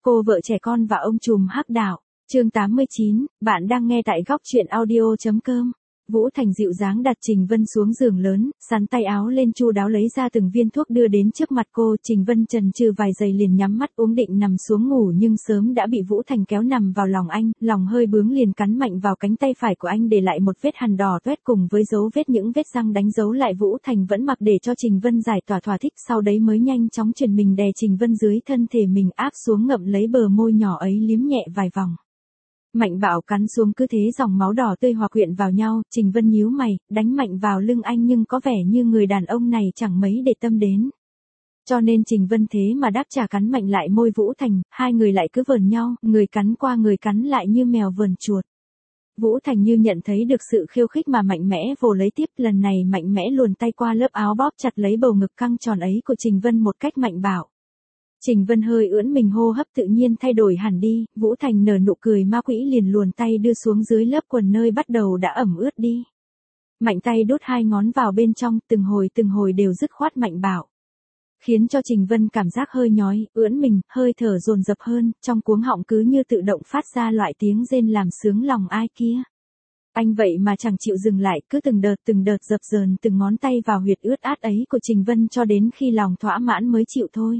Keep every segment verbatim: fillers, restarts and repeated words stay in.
Cô vợ trẻ con và ông trùm hắc đạo. Chương tám mươi chín, bạn đang nghe tại góc truyện audio chấm com. Vũ Thành dịu dáng đặt Trình Vân xuống giường lớn, sắn tay áo lên chu đáo lấy ra từng viên thuốc đưa đến trước mặt cô. Trình Vân chần chừ vài giây liền nhắm mắt uống định nằm xuống ngủ, nhưng sớm đã bị Vũ Thành kéo nằm vào lòng anh, lòng hơi bướng liền cắn mạnh vào cánh tay phải của anh để lại một vết hằn đỏ toét cùng với dấu vết những vết răng đánh dấu lại. Vũ Thành vẫn mặc để cho Trình Vân giải tỏa thỏa thích, sau đấy mới nhanh chóng chuyển mình đè Trình Vân dưới thân thể mình áp xuống, ngậm lấy bờ môi nhỏ ấy liếm nhẹ vài vòng. Mạnh bạo cắn xuống, cứ thế dòng máu đỏ tươi hòa quyện vào nhau. Trình Vân nhíu mày, đánh mạnh vào lưng anh nhưng có vẻ như người đàn ông này chẳng mấy để tâm đến. Cho nên Trình Vân thế mà đáp trả cắn mạnh lại môi Vũ Thành, hai người lại cứ vờn nhau, người cắn qua người cắn lại như mèo vờn chuột. Vũ Thành như nhận thấy được sự khiêu khích mà mạnh mẽ vồ lấy tiếp, lần này mạnh mẽ luồn tay qua lớp áo bóp chặt lấy bầu ngực căng tròn ấy của Trình Vân một cách mạnh bạo. Trình Vân hơi ưỡn mình, hô hấp tự nhiên thay đổi hẳn đi. Vũ Thành nở nụ cười ma quỷ liền luồn tay đưa xuống dưới lớp quần nơi bắt đầu đã ẩm ướt đi. Mạnh tay đút hai ngón vào bên trong, từng hồi từng hồi đều dứt khoát mạnh bạo. Khiến cho Trình Vân cảm giác hơi nhói, ưỡn mình, hơi thở dồn dập hơn, trong cuống họng cứ như tự động phát ra loại tiếng rên làm sướng lòng ai kia. Anh vậy mà chẳng chịu dừng lại, cứ từng đợt từng đợt dập dờn từng ngón tay vào huyệt ướt át ấy của Trình Vân cho đến khi lòng thỏa mãn mới chịu thôi.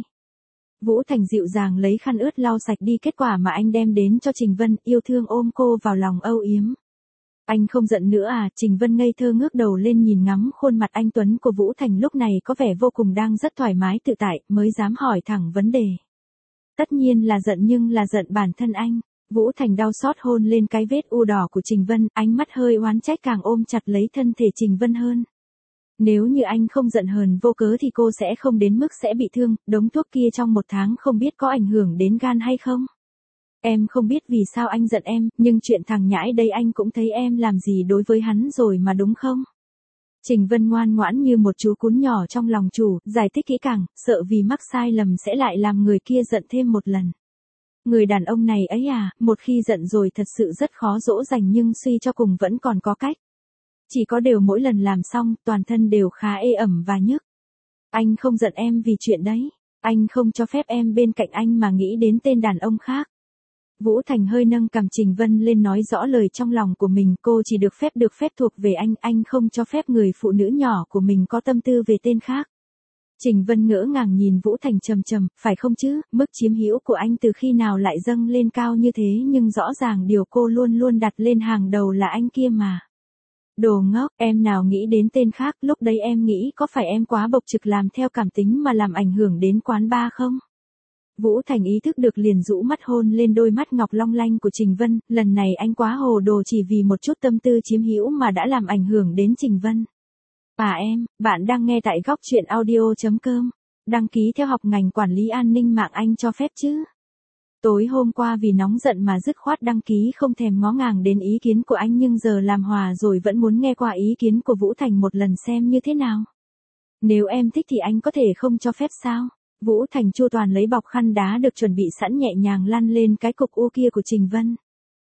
Vũ Thành dịu dàng lấy khăn ướt lau sạch đi kết quả mà anh đem đến cho Trình Vân, yêu thương ôm cô vào lòng âu yếm. Anh không giận nữa à? Trình Vân ngây thơ ngước đầu lên nhìn ngắm khuôn mặt anh tuấn của Vũ Thành lúc này có vẻ vô cùng đang rất thoải mái tự tại, mới dám hỏi thẳng vấn đề. Tất nhiên là giận, nhưng là giận bản thân anh. Vũ Thành đau xót hôn lên cái vết u đỏ của Trình Vân, ánh mắt hơi oán trách càng ôm chặt lấy thân thể Trình Vân hơn. Nếu như anh không giận hờn vô cớ thì cô sẽ không đến mức sẽ bị thương, đống thuốc kia trong một tháng không biết có ảnh hưởng đến gan hay không. Em không biết vì sao anh giận em, nhưng chuyện thằng nhãi đây anh cũng thấy em làm gì đối với hắn rồi mà đúng không? Trình Vân ngoan ngoãn như một chú cún nhỏ trong lòng chủ, giải thích kỹ càng, sợ vì mắc sai lầm sẽ lại làm người kia giận thêm một lần. Người đàn ông này ấy à, một khi giận rồi thật sự rất khó dỗ dành, nhưng suy cho cùng vẫn còn có cách. Chỉ có điều mỗi lần làm xong, toàn thân đều khá ê ẩm và nhức. Anh không giận em vì chuyện đấy. Anh không cho phép em bên cạnh anh mà nghĩ đến tên đàn ông khác. Vũ Thành hơi nâng cằm Trình Vân lên nói rõ lời trong lòng của mình, cô chỉ được phép được phép thuộc về anh, anh không cho phép người phụ nữ nhỏ của mình có tâm tư về tên khác. Trình Vân ngỡ ngàng nhìn Vũ Thành trầm trầm, phải không chứ, mức chiếm hữu của anh từ khi nào lại dâng lên cao như thế, nhưng rõ ràng điều cô luôn luôn đặt lên hàng đầu là anh kia mà. Đồ ngốc, em nào nghĩ đến tên khác, lúc đấy em nghĩ có phải em quá bộc trực làm theo cảm tính mà làm ảnh hưởng đến quán bar không? Vũ Thành ý thức được liền rũ mắt hôn lên đôi mắt ngọc long lanh của Trình Vân, lần này anh quá hồ đồ chỉ vì một chút tâm tư chiếm hữu mà đã làm ảnh hưởng đến Trình Vân. À em, bạn đang nghe tại góc truyện audio chấm com, đăng ký theo học ngành quản lý an ninh mạng anh cho phép chứ? Tối hôm qua vì nóng giận mà dứt khoát đăng ký không thèm ngó ngàng đến ý kiến của anh, nhưng giờ làm hòa rồi vẫn muốn nghe qua ý kiến của Vũ Thành một lần xem như thế nào. Nếu em thích thì anh có thể không cho phép sao? Vũ Thành chu toàn lấy bọc khăn đá được chuẩn bị sẵn nhẹ nhàng lăn lên cái cục u kia của Trình Vân.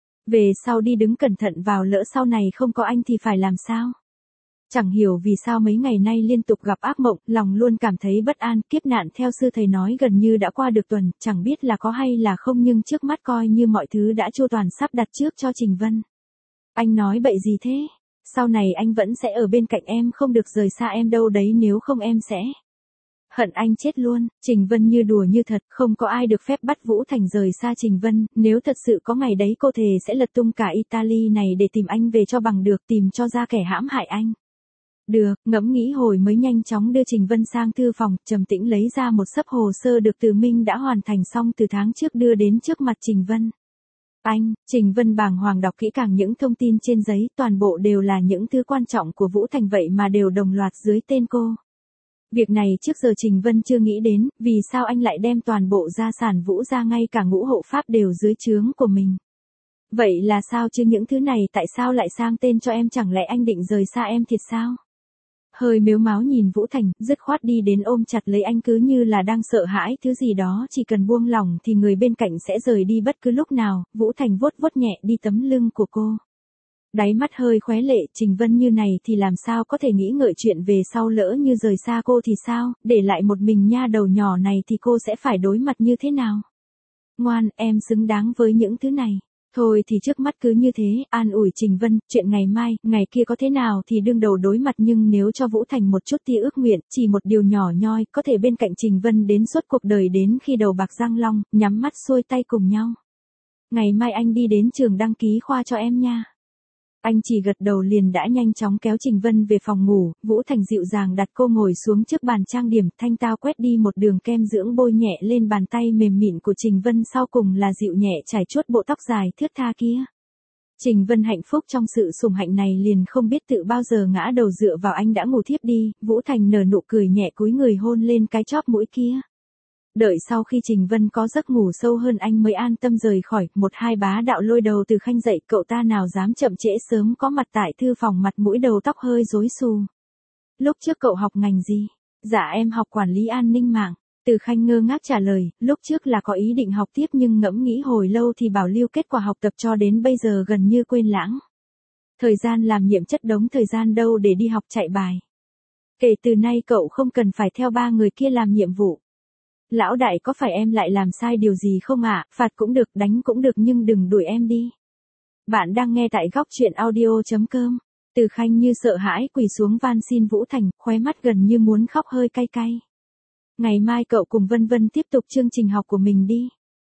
Về sau đi đứng cẩn thận vào, lỡ sau này không có anh thì phải làm sao? Chẳng hiểu vì sao mấy ngày nay liên tục gặp ác mộng, lòng luôn cảm thấy bất an, kiếp nạn theo sư thầy nói gần như đã qua được tuần, chẳng biết là có hay là không, nhưng trước mắt coi như mọi thứ đã chu toàn sắp đặt trước cho Trình Vân. Anh nói bậy gì thế? Sau này anh vẫn sẽ ở bên cạnh em, không được rời xa em đâu đấy, nếu không em sẽ hận anh chết luôn. Trình Vân như đùa như thật, không có ai được phép bắt Vũ Thành rời xa Trình Vân, nếu thật sự có ngày đấy cô thề sẽ lật tung cả Italy này để tìm anh về cho bằng được, tìm cho ra kẻ hãm hại anh. Được, ngẫm nghĩ hồi mới nhanh chóng đưa Trình Vân sang thư phòng, trầm tĩnh lấy ra một xấp hồ sơ được Từ Minh đã hoàn thành xong từ tháng trước đưa đến trước mặt Trình Vân. Anh, Trình Vân bàng hoàng đọc kỹ càng những thông tin trên giấy, toàn bộ đều là những thứ quan trọng của Vũ Thành vậy mà đều đồng loạt dưới tên cô. Việc này trước giờ Trình Vân chưa nghĩ đến, vì sao anh lại đem toàn bộ gia sản Vũ ra, ngay cả ngũ hộ pháp đều dưới trướng của mình. Vậy là sao chứ, những thứ này tại sao lại sang tên cho em, chẳng lẽ anh định rời xa em thiệt sao? Hơi mếu máo nhìn Vũ Thành, dứt khoát đi đến ôm chặt lấy anh cứ như là đang sợ hãi thứ gì đó, chỉ cần buông lỏng thì người bên cạnh sẽ rời đi bất cứ lúc nào. Vũ Thành vuốt vuốt nhẹ đi tấm lưng của cô. Đáy mắt hơi khóe lệ, Trình Vân như này thì làm sao có thể nghĩ ngợi chuyện về sau, lỡ như rời xa cô thì sao, để lại một mình nha đầu nhỏ này thì cô sẽ phải đối mặt như thế nào? Ngoan, em xứng đáng với những thứ này. Thôi thì trước mắt cứ như thế, an ủi Trình Vân, chuyện ngày mai, ngày kia có thế nào thì đương đầu đối mặt, nhưng nếu cho Vũ Thành một chút tia ước nguyện, chỉ một điều nhỏ nhoi, có thể bên cạnh Trình Vân đến suốt cuộc đời đến khi đầu bạc răng long, nhắm mắt xuôi tay cùng nhau. Ngày mai anh đi đến trường đăng ký khoa cho em nha. Anh chỉ gật đầu liền đã nhanh chóng kéo Trình Vân về phòng ngủ, Vũ Thành dịu dàng đặt cô ngồi xuống trước bàn trang điểm, thanh tao quét đi một đường kem dưỡng bôi nhẹ lên bàn tay mềm mịn của Trình Vân, sau cùng là dịu nhẹ chải chuốt bộ tóc dài thướt tha kia. Trình Vân hạnh phúc trong sự sủng hạnh này liền không biết tự bao giờ ngã đầu dựa vào anh đã ngủ thiếp đi, Vũ Thành nở nụ cười nhẹ cúi người hôn lên cái chóp mũi kia. Đợi sau khi Trình Vân có giấc ngủ sâu hơn anh mới an tâm rời khỏi, một hai bá đạo lôi đầu Từ Khanh dậy, cậu ta nào dám chậm trễ sớm có mặt tại thư phòng, mặt mũi đầu tóc hơi rối xù. Lúc trước cậu học ngành gì? Dạ em học quản lý an ninh mạng. Từ Khanh ngơ ngác trả lời, lúc trước là có ý định học tiếp nhưng ngẫm nghĩ hồi lâu thì bảo lưu kết quả học tập cho đến bây giờ gần như quên lãng. Thời gian làm nhiệm chất đống thời gian đâu để đi học chạy bài. Kể từ nay cậu không cần phải theo ba người kia làm nhiệm vụ. Lão đại có phải em lại làm sai điều gì không ạ? À? Phạt cũng được, đánh cũng được nhưng đừng đuổi em đi. Bạn đang nghe tại góc truyện audio chấm com. Từ Khanh như sợ hãi quỳ xuống van xin Vũ Thành, khóe mắt gần như muốn khóc hơi cay cay. Ngày mai cậu cùng Vân Vân tiếp tục chương trình học của mình đi.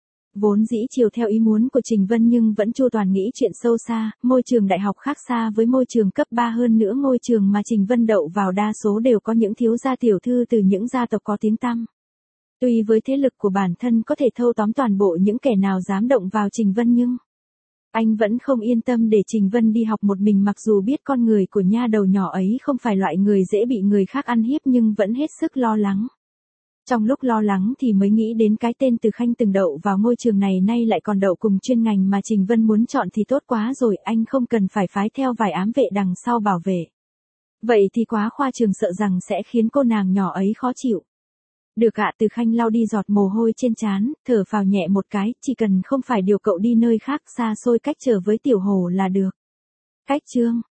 Vốn dĩ chiều theo ý muốn của Trình Vân nhưng vẫn chu toàn nghĩ chuyện sâu xa, môi trường đại học khác xa với môi trường cấp ba, hơn nữa ngôi trường mà Trình Vân đậu vào đa số đều có những thiếu gia tiểu thư từ những gia tộc có tiếng tăm. Tuy với thế lực của bản thân có thể thâu tóm toàn bộ những kẻ nào dám động vào Trình Vân nhưng anh vẫn không yên tâm để Trình Vân đi học một mình, mặc dù biết con người của nha đầu nhỏ ấy không phải loại người dễ bị người khác ăn hiếp nhưng vẫn hết sức lo lắng. Trong lúc lo lắng thì mới nghĩ đến cái tên Từ Khanh từng đậu vào ngôi trường này nay lại còn đậu cùng chuyên ngành mà Trình Vân muốn chọn thì tốt quá rồi, anh không cần phải phái theo vài ám vệ đằng sau bảo vệ. Vậy thì quá khoa trương, sợ rằng sẽ khiến cô nàng nhỏ ấy khó chịu. Được ạ. Từ Khanh lau đi giọt mồ hôi trên trán, thở phào nhẹ một cái, chỉ cần không phải điều cậu đi nơi khác xa xôi cách trở với Tiểu Hồ là được. Cách chương